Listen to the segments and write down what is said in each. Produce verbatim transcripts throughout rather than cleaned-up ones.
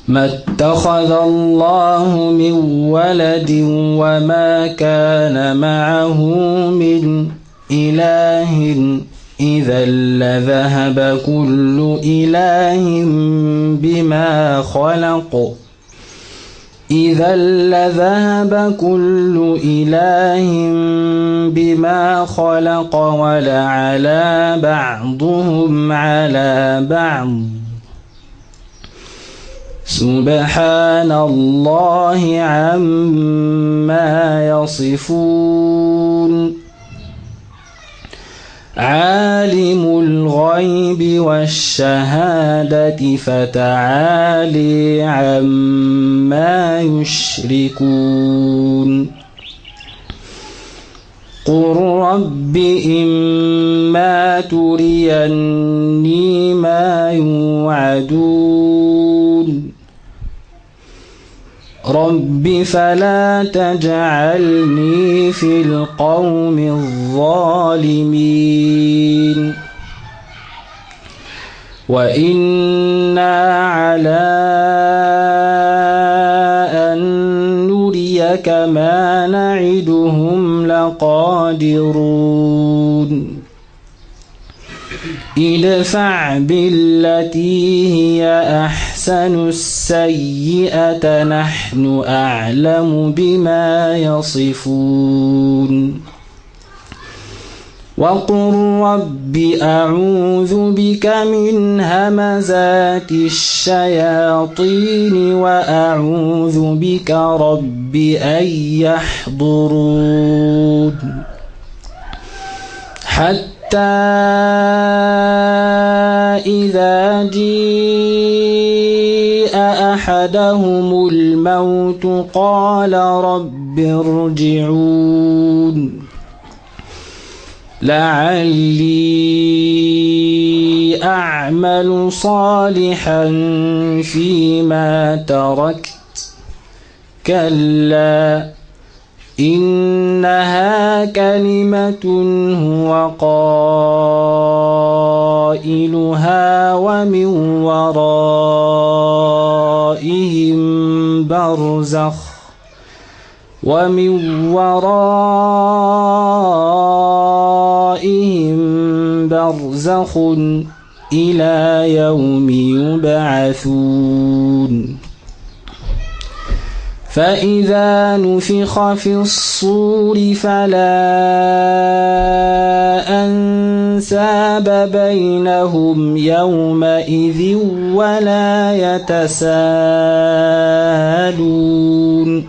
ما اتخذ الله من ولد وما كان معه من إله إذا لذهب كل إله بما خلق إذا لذهب كل إله بما خلق ولعلى بعضهم على بعض سبحان الله عما يصفون عالم الغيب والشهادة فتعالي عما يشركون قل رب إما تريني ما يوعدون رب فلا تجعلني في القوم الظالمين وإنا على أن نريك ما نعدهم لقادرون ادفع بالتي هي أحسن السيئة نحن أعلم بما يصفون وقل رب أعوذ بك من همزات الشياطين وأعوذ بك رب أن يحضرون حتى إذا جاء أحدهم الموت قال رب ارجعون لعلي أعمل صالحا فيما تركت كلا إنها كلمة هو قائلها ومن ورائهم برزخ ومن ورائهم برزخ إلى يوم يبعثون فإذا نفخ في الصور فلا أنساب بينهم يومئذ ولا يتساءلون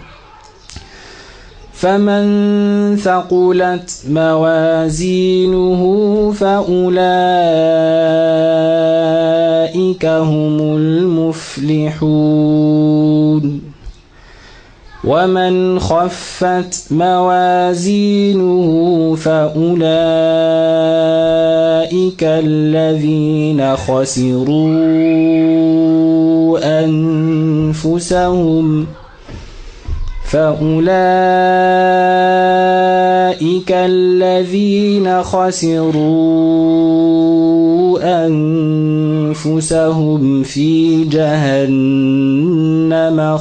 فمن ثقلت موازينه فأولئك هم المفلحون ومن خفت موازينه فأولئك الذين خسروا أنفسهم فأولئك الذين خسروا أنفسهم في جهنم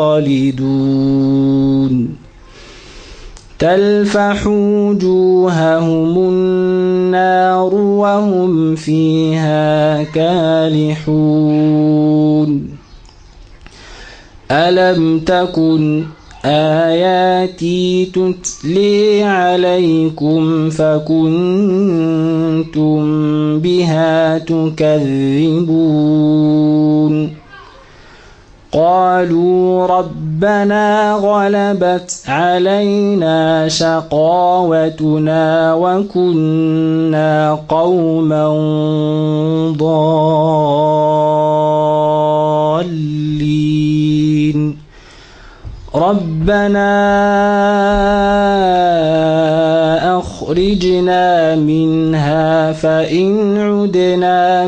خالدون تلفح وجوههم النار وهم فيها كالحون ألم تكن آياتي تتلي عليكم فكنتم بها تكذبون قالوا ربنا غلبت علينا شقاوتنا وكنا قوما ضالين ربنا أخرجنا منها فإن عدنا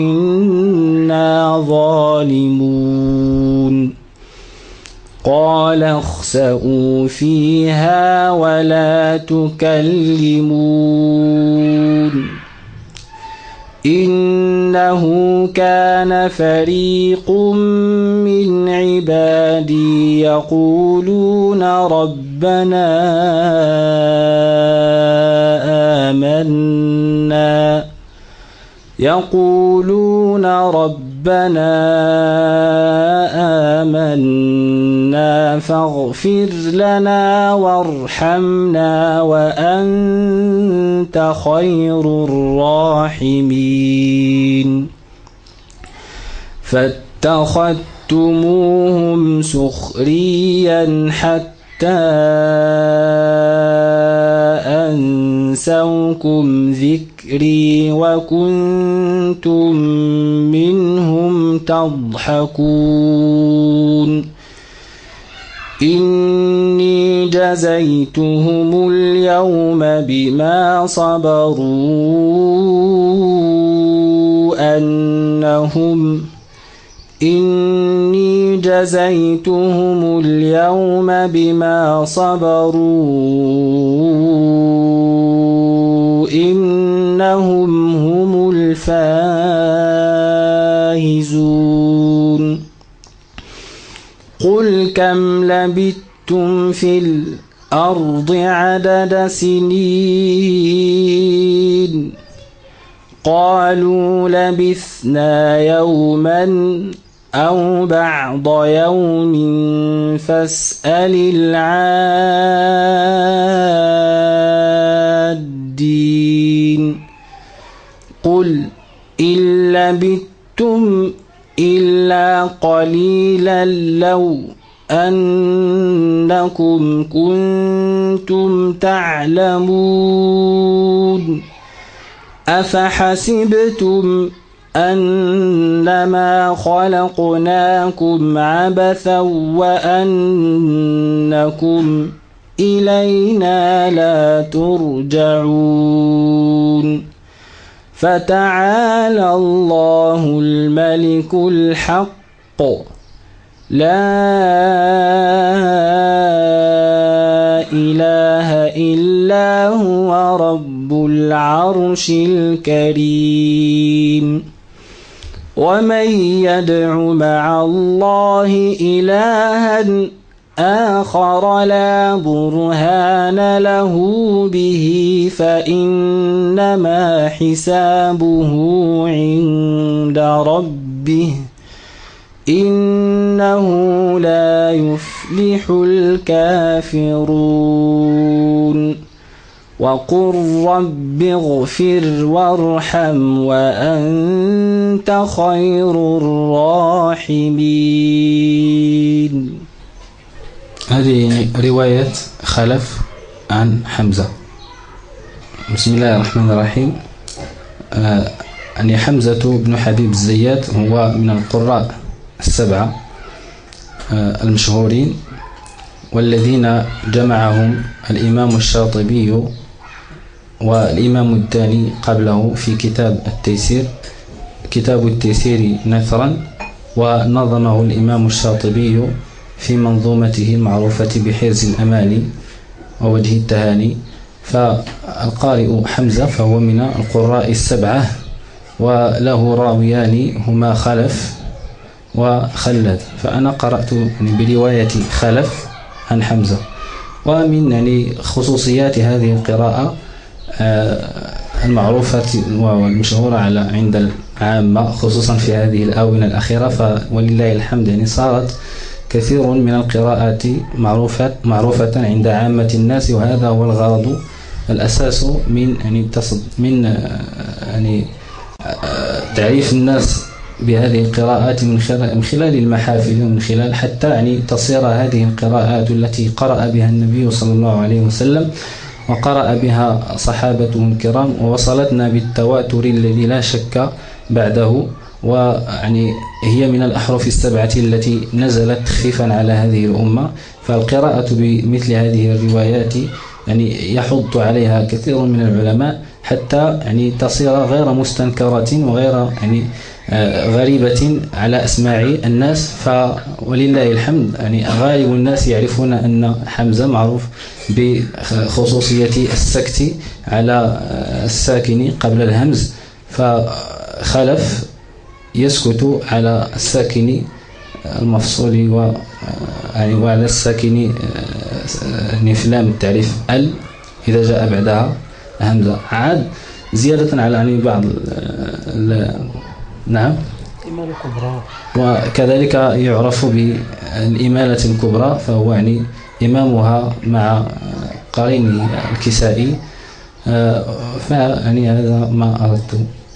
فإنا ظالمون قال اخسئوا فيها ولا تكلمون إنه كان فريق من عبادي يقولون ربنا آمنا يقولون ربنا آمنا فاغفر لنا وارحمنا وأنت خير الراحمين فاتخذتموهم سخريا حتى أنسوكم ذكري وكنتم منهم تضحكون إني جزيتهم اليوم بما صبروا أنهم إني جزيتهم اليوم بما صبروا إنهم هم الفائزون قل كم لبثتم في الأرض عدد سنين قالوا لبثنا يوما أو بعض يوم فاسأل العادين قل إن لبثتم إلا قليلا لو أنكم كنتم تعلمون أفحسبتم أنما خلقناكم عبثا وأنكم إلينا لا ترجعون فتعالى الله الملك الحق لا إله إلا هو رب العرش الكريم ومن يدع مع الله إلها آخر لا برهان له به فإنما حسابه عند ربه إنه لا يفلح الكافرون وقل رب اغفر وارحم وأنت خير الراحمين. هذه رواية خلف عن حمزة. بسم الله الرحمن الرحيم. آه يعني حمزة بن حبيب الزيات هو من القراء السبعة آه المشهورين والذين جمعهم الإمام الشاطبي والإمام الداني قبله في كتاب التيسير كتاب التيسير نثرا، ونظمه الإمام الشاطبي في منظومته المعروفة بحرز الأماني ووجه التهاني. فالقارئ حمزة فهو من القراء السبعة وله راويان هما خلف وخلد، فأنا قرأت برواية خلف عن حمزة. ومن يعني خصوصيات هذه القراءة المعروفة والمشهورة على عند العامة خصوصا في هذه الآونة الأخيرة، ولله الحمد يعني صارت كثير من القراءات معروفة معروفة عند عامة الناس، وهذا هو الغرض الأساس من يعني تصد من يعني تعريف الناس بهذه القراءات من خلال من خلال المحافل ومن خلال حتى يعني تصير هذه القراءات التي قرأ بها النبي صلى الله عليه وسلم وقرأ بها صحابته الكرام ووصلتنا بالتواتر الذي لا شك بعده، ويعني هي من الأحرف السبعة التي نزلت تخفيفا على هذه الأمة. فالقراءة بمثل هذه الروايات يعني يحض عليها كثير من العلماء حتى يعني تصير غير مستنكرة وغير يعني غريبة على أسماع الناس. فولله الحمد يعني غالب الناس يعرفون أن حمزة معروف بخصوصية السكت على الساكن قبل الهمز فخلف يسكت على الساكن المفصول و يعني وعلى الساكن يعني في لام التعريف ال إذا جاء بعدها همزة، عاد زيادة على يعني بعض ال نعم الإمالة الكبرى، وكذلك يعرف بالإمالة الكبرى، فهو يعني إمامها مع قرينه الكسائي. فيعني هذا ما أردت